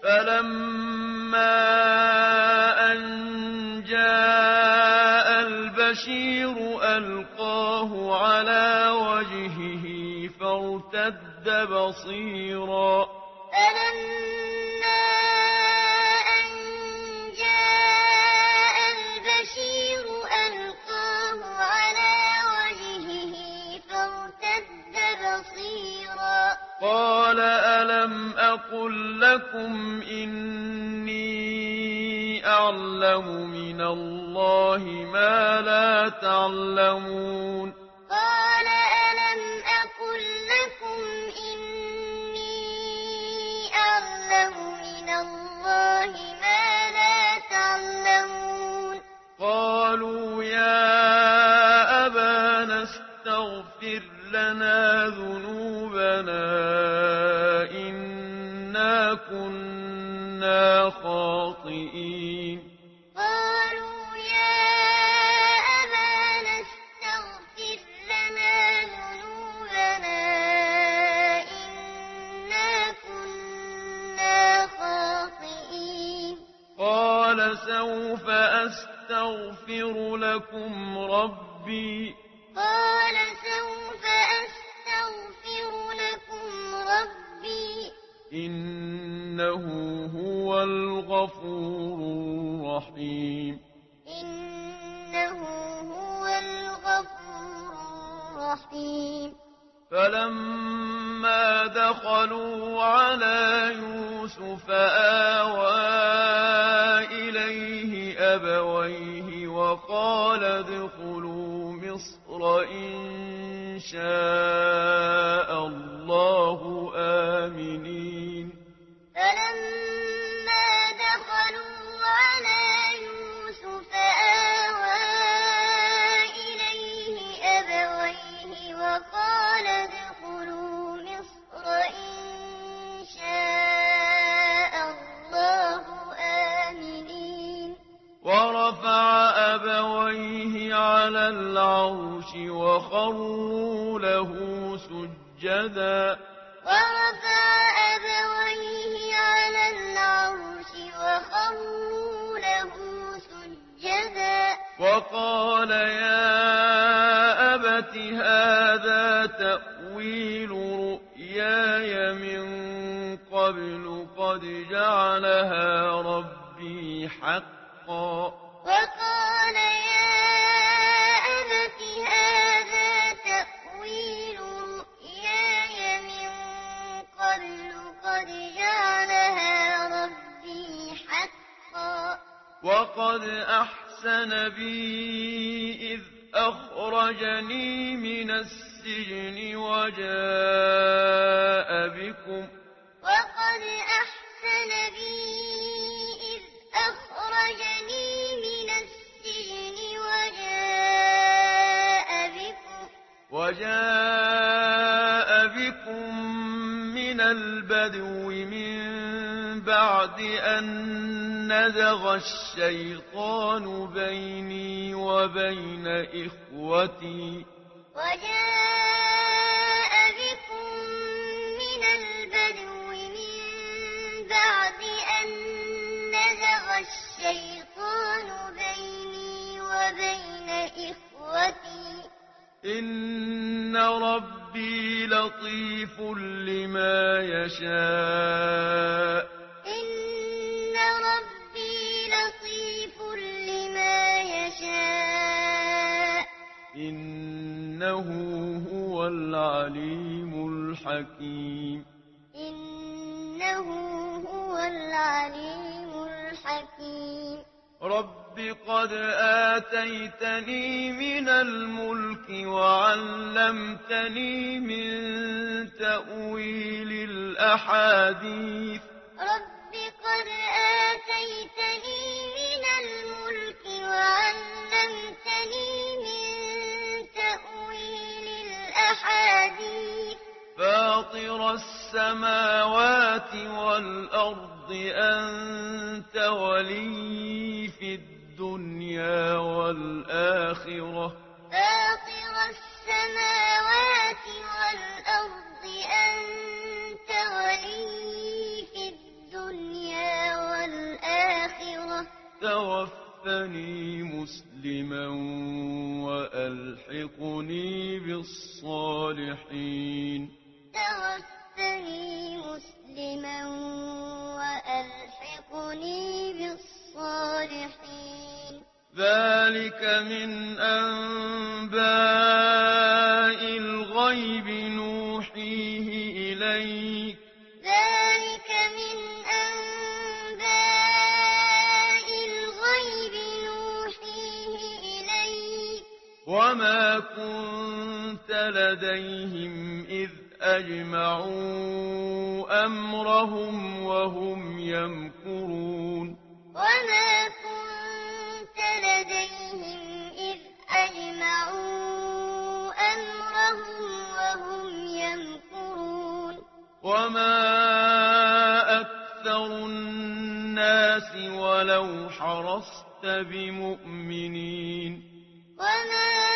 فَلَمَّا أَن جَاءَ الْبَشِيرُ أَلْقَاهُ عَلَىٰ وَجْهِهِ فَارْتَدَّ بَصِيرًا فَلَمَّا أَن جَاءَ الْبَشِيرُ أَلْقَاهُ عَلَىٰ وَجْهِهِ فَارْتَدَّ بَصِيرًا قَالَ أَلَمْ أَقُل لَّكُمْ إِنِّي أَعْلَمُ مِنَ اللَّهِ مَا لَا تَعْلَمُونَ قَالَ أَلَمْ أَقُل لَّكُمْ إِنِّي أَعْلَمُ مِنَ اللَّهِ مَا لَا تَعْلَمُونَ قَالُوا يَا أَبَانَا اسْتَغْفِرْ لَنَا ذُنُوبَنَا إِنَّا كُنَّا خَاطِئِينَ قَالُوا يَا أَبَانَا اسْتَغْفِرْ لَنَا ذُنُوبَنَا إِنَّا كُنَّا خَاطِئِينَ قَالَ سَوْفَ أَسْتَغْفِرُ لَكُمْ رَبِّي قَالَ سَوْفَ أَسْتَغْفِرُ لَكُمْ رَبِّي إِنَّهُ هُوَ الْغَفُورُ الرَّحِيمُ إِنَّهُ هُوَ الْغَفُورُ الرَّحِيمُ فَلَمَّا دَخَلُوا عَلَىٰ يُوسُفَ آوَىٰ إِلَيْهِ أَبَوَيْهِ وَقَالَ ادْخُلُوا مِصْرَ إِن شَاءَ اللَّهُ آمِنِينَ فَلَمَّا دَخَلُوا عَلَىٰ يُوسُفَ آوَىٰ إِلَيْهِ أَبَوَيْهِ وَقَالَ ادْخُلُوا مِصْرَ إِن شَاءَ اللَّهُ آمِنِينَ وَرَفَعَ أَبَوَيْهِ عَلَى الْعَرْشِ وَخَرُّوا لَهُ سُجَّدًا وَرَفَعَ أَبَوَيْهِ عَلَى الْعَرْشِ وَخَرُّوا لَهُ سُجَّدًا وَقَالَ يَا أَبَتِ هَٰذَا تَأْوِيلُ رُؤْيَايَ مِن قَبْلُ قَدْ جَعَلَهَا رَبِّي حَقًّا وَقَالَ يَا أَبَتِ هَٰذَا تَأْوِيلُ رُؤْيَايَ مِن قَبْلُ قَدْ جَعَلَهَا رَبِّي حَقًّا وَقَدْ أَحْسَنَ بِي إِذْ أَخْرَجَنِي مِنَ السِّجْنِ وَقَدْ أَحْسَنَ بِي إِذْ أَخْرَجَنِي مِنَ السِّجْنِ وَجَاءَ بِكُم مِّنَ الْبَدْوِ مِن بَعْدِ أَن نَّزَغَ الشَّيْطَانُ بَيْنِي وَبَيْنَ إِخْوَتِي وَجَاءَ بِكُم مِّنَ الْبَدْوِ مِن بَعْدِ أَن نَّزَغَ الشَّيْطَانُ بَيْنِي وَبَيْنَ إِخْوَتِي إِنَّ رَبِّي لَطِيفٌ لِّمَا يَشَاءُ إِنَّ رَبِّي لَطِيفٌ لِّمَا يَشَاءُ إِنَّهُ هُوَ الْعَلِيمُ الْحَكِيمُ إِنَّهُ هُوَ الْعَلِيمُ الْحَكِيمُ رَبِّ قَدْ آتَيْتَنِي مِنَ الْمُلْكِ وَعَلَّمْتَنِي مِن تَأْوِيلِ الْأَحَادِيثِ رَبِّ قَدْ آتَيْتَنِي مِنَ الْمُلْكِ وَعَلَّمْتَنِي مِن تَأْوِيلِ الْأَحَادِيثِ فَاطِرَ السَّمَاوَاتِ وَالْأَرْضِ أَنتَ وَلِيِّي فِي الدُّنْيَا وَالْآخِرَةِ فَاطِرَ السَّمَاوَاتِ وَالْأَرْضِ أَنتَ وَلِيِّي فِي الدُّنْيَا توفني مسلما وألحقني بالصالحين توفني مسلما وألحقني بالصالحين ذلك من أنباء الغيب نوحيه إليك ذلك من أنباء الغيب نوحيه إليك وما كنت لديهم إذ أجمعوا أمرهم وهم يمكرون وما كنت لديهم إذ أجمعوا أمرهم وهم يمكرون وما أكثر الناس ولو حرصت بمؤمنين وما